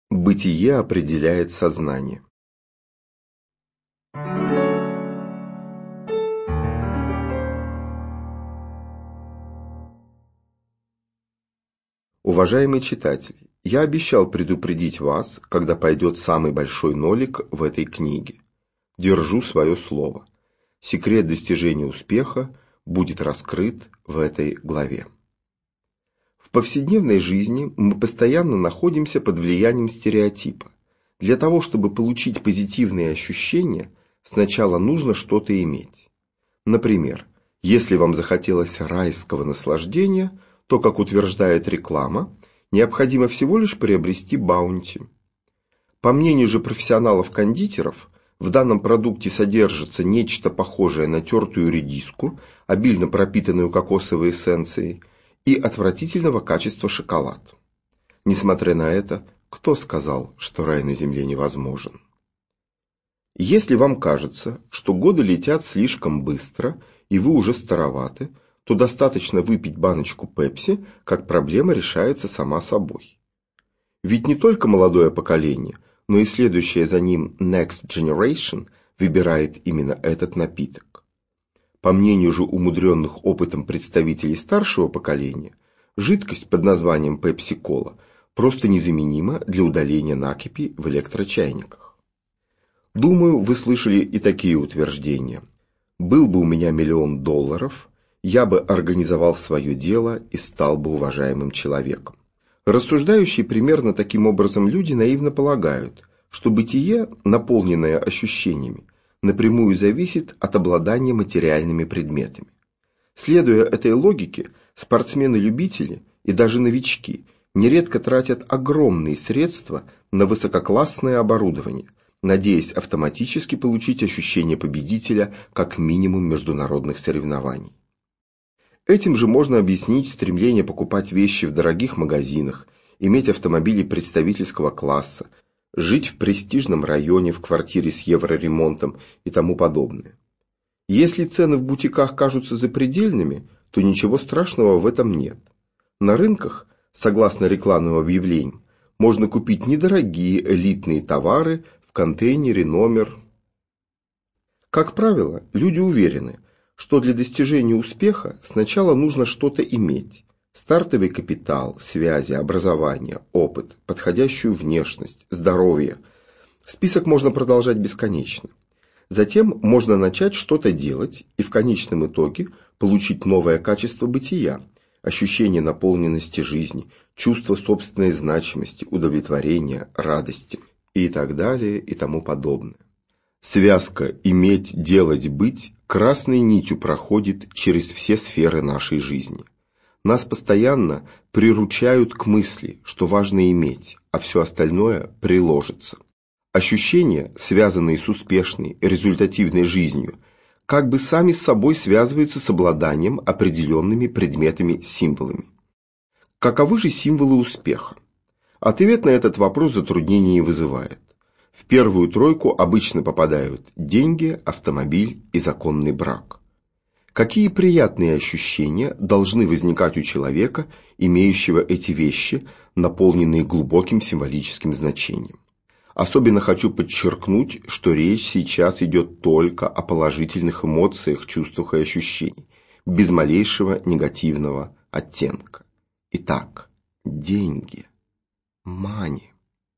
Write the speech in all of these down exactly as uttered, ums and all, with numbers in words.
Бытие определяет сознание. Уважаемый читатель, я обещал предупредить вас, когда пойдет самый большой нолик в этой книге. Держу свое слово. Секрет достижения успеха будет раскрыт в этой главе. В повседневной жизни мы постоянно находимся под влиянием стереотипа. Для того, чтобы получить позитивные ощущения, сначала нужно что-то иметь. Например, если вам захотелось райского наслаждения, то, как утверждает реклама, необходимо всего лишь приобрести баунти. По мнению же профессионалов-кондитеров, в данном продукте содержится нечто похожее на тертую редиску, обильно пропитанную кокосовой эссенцией, и отвратительного качества шоколад. Несмотря на это, кто сказал, что рай на земле невозможен? Если вам кажется, что годы летят слишком быстро, и вы уже староваты, то достаточно выпить баночку пепси, как проблема решается сама собой. Ведь не только молодое поколение, но и следующее за ним Next Generation выбирает именно этот напиток. По мнению же умудренных опытом представителей старшего поколения, жидкость под названием Пепси-кола просто незаменима для удаления накипи в электрочайниках. Думаю, вы слышали и такие утверждения. Был бы у меня миллион долларов, я бы организовал свое дело и стал бы уважаемым человеком. Рассуждающие примерно таким образом люди наивно полагают, что бытие, наполненное ощущениями, напрямую зависит от обладания материальными предметами. Следуя этой логике, спортсмены-любители и даже новички нередко тратят огромные средства на высококлассное оборудование, надеясь автоматически получить ощущение победителя как минимум международных соревнований. Этим же можно объяснить стремление покупать вещи в дорогих магазинах, иметь автомобили представительского класса, жить в престижном районе в квартире с евроремонтом и тому подобное. Если цены в бутиках кажутся запредельными, то ничего страшного в этом нет. На рынках, согласно рекламным объявлениям, можно купить недорогие элитные товары в контейнере номер. Как правило, люди уверены, что для достижения успеха сначала нужно что-то иметь. Стартовый капитал, связи, образование, опыт, подходящую внешность, здоровье. Список можно продолжать бесконечно. Затем можно начать что-то делать и в конечном итоге получить новое качество бытия, ощущение наполненности жизни, чувство собственной значимости, удовлетворения, радости и так далее и тому подобное. Связка «иметь, делать, быть» красной нитью проходит через все сферы нашей жизни. Нас постоянно приручают к мысли, что важно иметь, а все остальное приложится. Ощущения, связанные с успешной, результативной жизнью, как бы сами с собой связываются с обладанием определенными предметами-символами. Каковы же символы успеха? Ответ на этот вопрос затруднений не вызывает. В первую тройку обычно попадают деньги, автомобиль и законный брак. Какие приятные ощущения должны возникать у человека, имеющего эти вещи, наполненные глубоким символическим значением? Особенно хочу подчеркнуть, что речь сейчас идет только о положительных эмоциях, чувствах и ощущениях, без малейшего негативного оттенка. Итак, деньги, money.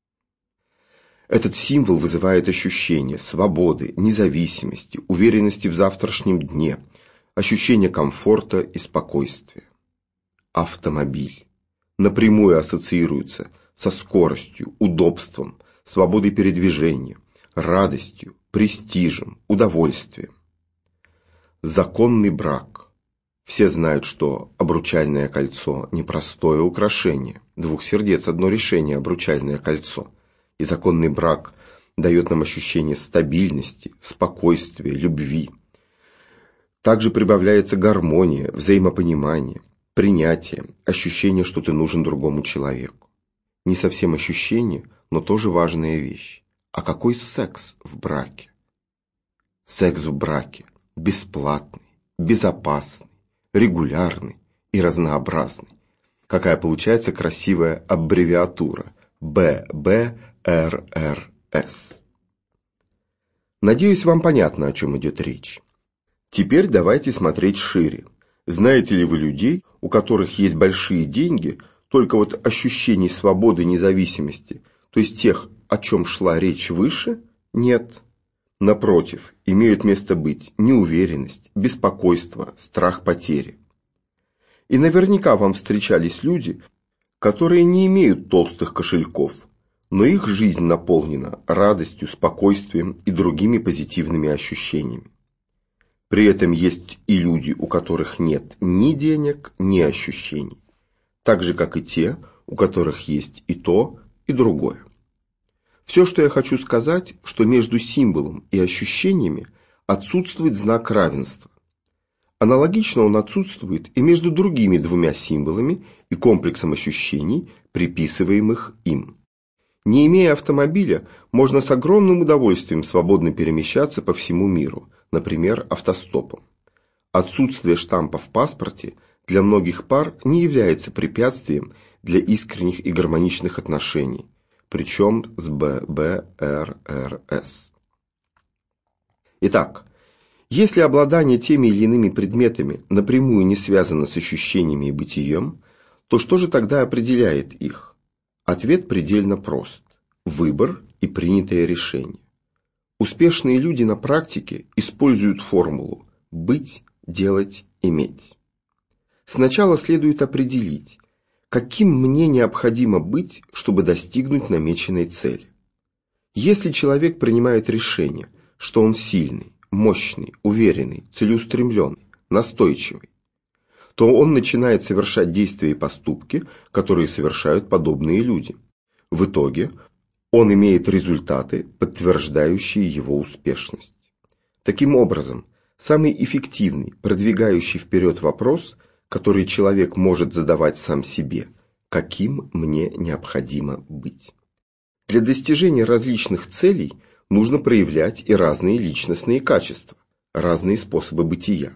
Этот символ вызывает ощущение свободы, независимости, уверенности в завтрашнем дне, ощущение комфорта и спокойствия. Автомобиль напрямую ассоциируется со скоростью, удобством, свободой передвижения, радостью, престижем, удовольствием. Законный брак. Все знают, что обручальное кольцо – непростое украшение. Двух сердец одно решение – обручальное кольцо. И законный брак дает нам ощущение стабильности, спокойствия, любви. Также прибавляется гармония, взаимопонимание, принятие, ощущение, что ты нужен другому человеку. Не совсем ощущение, но тоже важная вещь. А какой секс в браке? Секс в браке бесплатный, безопасный, регулярный и разнообразный. Какая получается красивая аббревиатура бэ бэ эр эр эс. Надеюсь, вам понятно, о чем идет речь. Теперь давайте смотреть шире. Знаете ли вы людей, у которых есть большие деньги, только вот ощущений свободы и независимости, то есть тех, о чем шла речь выше, нет? Напротив, имеют место быть неуверенность, беспокойство, страх потери. И наверняка вам встречались люди, которые не имеют толстых кошельков, но их жизнь наполнена радостью, спокойствием и другими позитивными ощущениями. При этом есть и люди, у которых нет ни денег, ни ощущений, так же, как и те, у которых есть и то, и другое. Все, что я хочу сказать, что между символом и ощущениями отсутствует знак равенства. Аналогично он отсутствует и между другими двумя символами и комплексом ощущений, приписываемых им. Не имея автомобиля, можно с огромным удовольствием свободно перемещаться по всему миру, например, автостопом. Отсутствие штампа в паспорте для многих пар не является препятствием для искренних и гармоничных отношений, причем с бэ бэ эр эр эс. Итак, если обладание теми или иными предметами напрямую не связано с ощущениями и бытием, то что же тогда определяет их? Ответ предельно прост – выбор и принятое решение. Успешные люди на практике используют формулу «быть, делать, иметь». Сначала следует определить, каким мне необходимо быть, чтобы достигнуть намеченной цели. Если человек принимает решение, что он сильный, мощный, уверенный, целеустремленный, настойчивый, то он начинает совершать действия и поступки, которые совершают подобные люди. В итоге он имеет результаты, подтверждающие его успешность. Таким образом, самый эффективный, продвигающий вперед вопрос, который человек может задавать сам себе: каким мне необходимо быть? Для достижения различных целей нужно проявлять и разные личностные качества, разные способы бытия.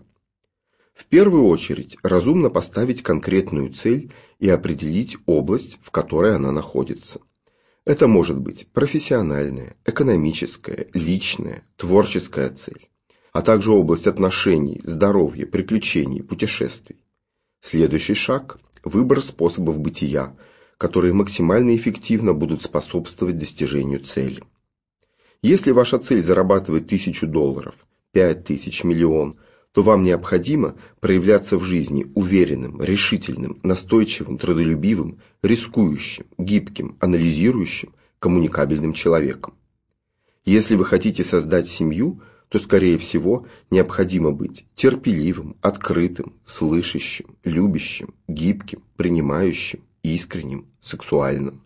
В первую очередь, разумно поставить конкретную цель и определить область, в которой она находится. Это может быть профессиональная, экономическая, личная, творческая цель, а также область отношений, здоровья, приключений, путешествий. Следующий шаг – выбор способов бытия, которые максимально эффективно будут способствовать достижению цели. Если ваша цель зарабатывать тысячу долларов, пять тысяч, миллион, то вам необходимо проявляться в жизни уверенным, решительным, настойчивым, трудолюбивым, рискующим, гибким, анализирующим, коммуникабельным человеком. Если вы хотите создать семью, то, скорее всего, необходимо быть терпеливым, открытым, слышащим, любящим, гибким, принимающим, искренним, сексуальным.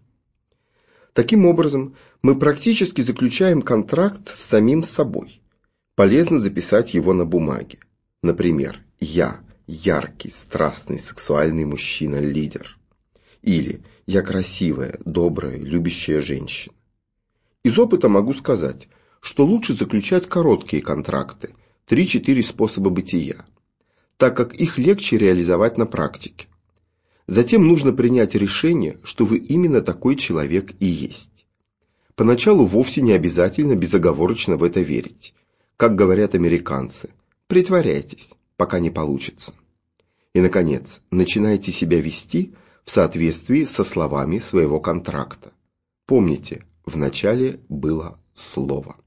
Таким образом, мы практически заключаем контракт с самим собой. Полезно записать его на бумаге. Например, «Я – яркий, страстный, сексуальный мужчина-лидер». Или «Я красивая, добрая, любящая женщина». Из опыта могу сказать, что лучше заключать короткие контракты, три-четыре способа бытия, так как их легче реализовать на практике. Затем нужно принять решение, что вы именно такой человек и есть. Поначалу вовсе не обязательно безоговорочно в это верить. Как говорят американцы, притворяйтесь, пока не получится. И, наконец, начинайте себя вести в соответствии со словами своего контракта. Помните, в начале было слово.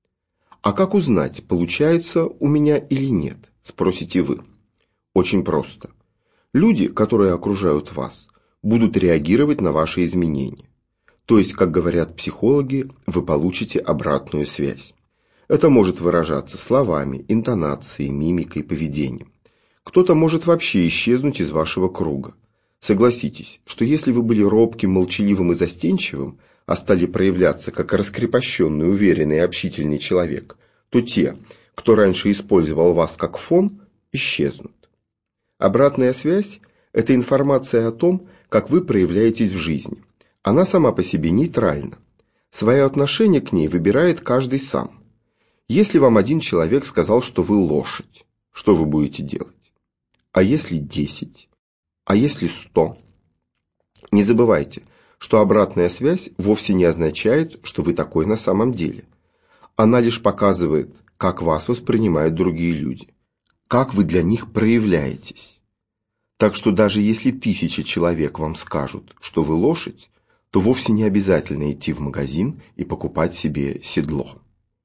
А как узнать, получается у меня или нет, спросите вы. Очень просто. Люди, которые окружают вас, будут реагировать на ваши изменения. То есть, как говорят психологи, вы получите обратную связь. Это может выражаться словами, интонацией, мимикой, поведением. Кто-то может вообще исчезнуть из вашего круга. Согласитесь, что если вы были робким, молчаливым и застенчивым, а стали проявляться как раскрепощенный, уверенный и общительный человек, то те, кто раньше использовал вас как фон, исчезнут. Обратная связь – это информация о том, как вы проявляетесь в жизни. Она сама по себе нейтральна. Свое отношение к ней выбирает каждый сам. Если вам один человек сказал, что вы лошадь, что вы будете делать? А если десять? А если сто? Не забывайте, что обратная связь вовсе не означает, что вы такой на самом деле. Она лишь показывает, как вас воспринимают другие люди, как вы для них проявляетесь. Так что даже если тысяча человек вам скажут, что вы лошадь, то вовсе не обязательно идти в магазин и покупать себе седло.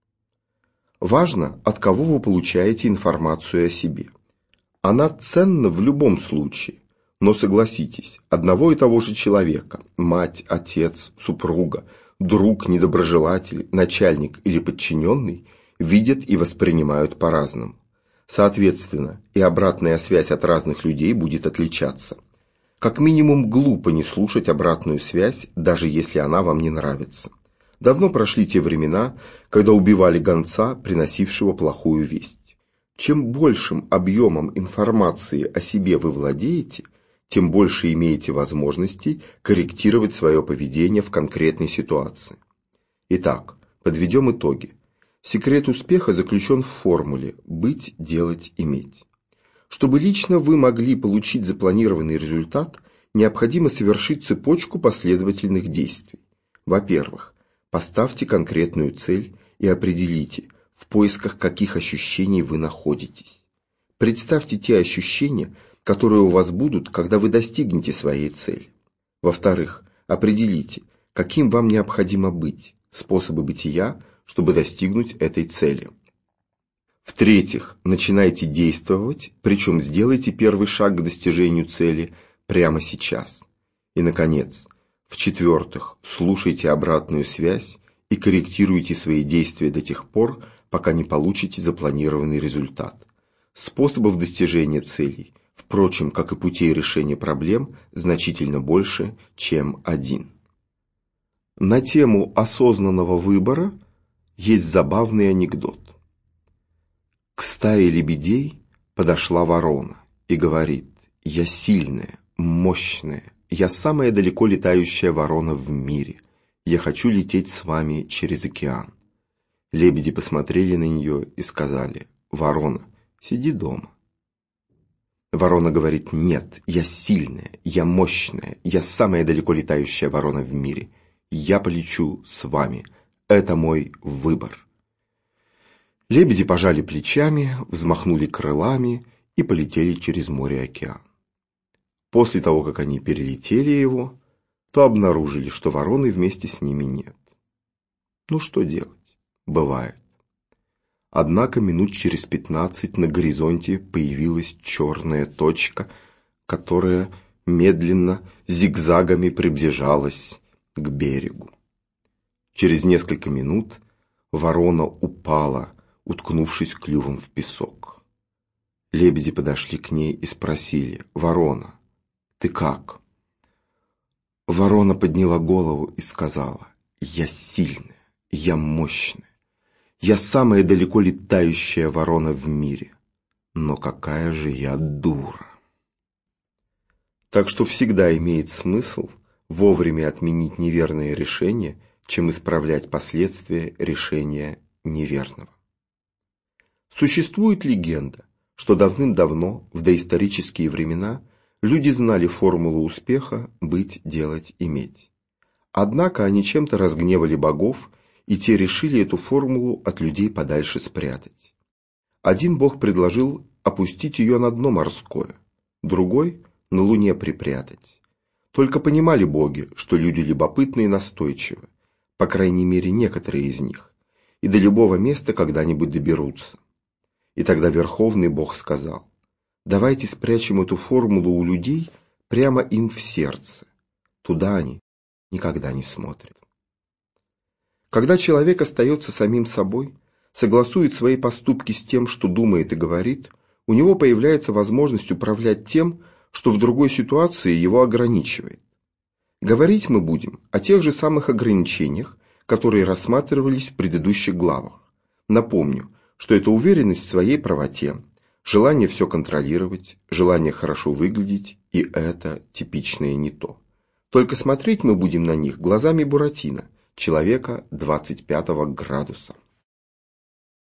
Важно, от кого вы получаете информацию о себе. Она ценна в любом случае, но согласитесь, одного и того же человека, мать, отец, супруга, друг, недоброжелатель, начальник или подчиненный, видят и воспринимают по-разному. Соответственно, и обратная связь от разных людей будет отличаться. Как минимум, глупо не слушать обратную связь, даже если она вам не нравится. Давно прошли те времена, когда убивали гонца, приносившего плохую весть. Чем большим объемом информации о себе вы владеете, тем больше имеете возможностей корректировать свое поведение в конкретной ситуации. Итак, подведем итоги. Секрет успеха заключен в формуле «быть, делать, иметь». Чтобы лично вы могли получить запланированный результат, необходимо совершить цепочку последовательных действий. Во-первых, поставьте конкретную цель и определите, в поисках каких ощущений вы находитесь. Представьте те ощущения, которые у вас будут, когда вы достигнете своей цели. Во-вторых, определите, каким вам необходимо быть, способы бытия, чтобы достигнуть этой цели. В-третьих, начинайте действовать, причем сделайте первый шаг к достижению цели прямо сейчас. И, наконец, в-четвертых, слушайте обратную связь и корректируйте свои действия до тех пор, пока не получите запланированный результат. Способов достижения целей, впрочем, как и путей решения проблем, значительно больше, чем один. На тему осознанного выбора есть забавный анекдот. К стае лебедей подошла ворона и говорит: «Я сильная, мощная, я самая далеко летающая ворона в мире. Я хочу лететь с вами через океан». Лебеди посмотрели на нее и сказали: «Ворона, сиди дома». Ворона говорит: «Нет, я сильная, я мощная, я самая далеко летающая ворона в мире. Я полечу с вами. Это мой выбор». Лебеди пожали плечами, взмахнули крылами и полетели через море и океан. После того, как они перелетели его, то обнаружили, что вороны вместе с ними нет. Ну что делать? Бывает. Однако минут через пятнадцать на горизонте появилась черная точка, которая медленно, зигзагами приближалась к берегу. Через несколько минут ворона упала, уткнувшись клювом в песок. Лебеди подошли к ней и спросили: «Ворона, ты как?» Ворона подняла голову и сказала: «Я сильная, я мощная, я самая далеко летающая ворона в мире. Но какая же я дура!» Так что всегда имеет смысл вовремя отменить неверное решение, чем исправлять последствия решения неверного. Существует легенда, что давным-давно, в доисторические времена, люди знали формулу успеха «быть, делать, иметь». Однако они чем-то разгневали богов, и те решили эту формулу от людей подальше спрятать. Один бог предложил опустить ее на дно морское, другой – на луне припрятать. Только понимали боги, что люди любопытны и настойчивы, по крайней мере некоторые из них, и до любого места когда-нибудь доберутся. И тогда Верховный Бог сказал: давайте спрячем эту формулу у людей прямо им в сердце. Туда они никогда не смотрят. Когда человек остается самим собой, согласует свои поступки с тем, что думает и говорит, у него появляется возможность управлять тем, что в другой ситуации его ограничивает. Говорить мы будем о тех же самых ограничениях, которые рассматривались в предыдущих главах. Напомню, что это уверенность в своей правоте, желание все контролировать, желание хорошо выглядеть, и это типичное не то. Только смотреть мы будем на них глазами Буратино, человека двадцать пятого градуса.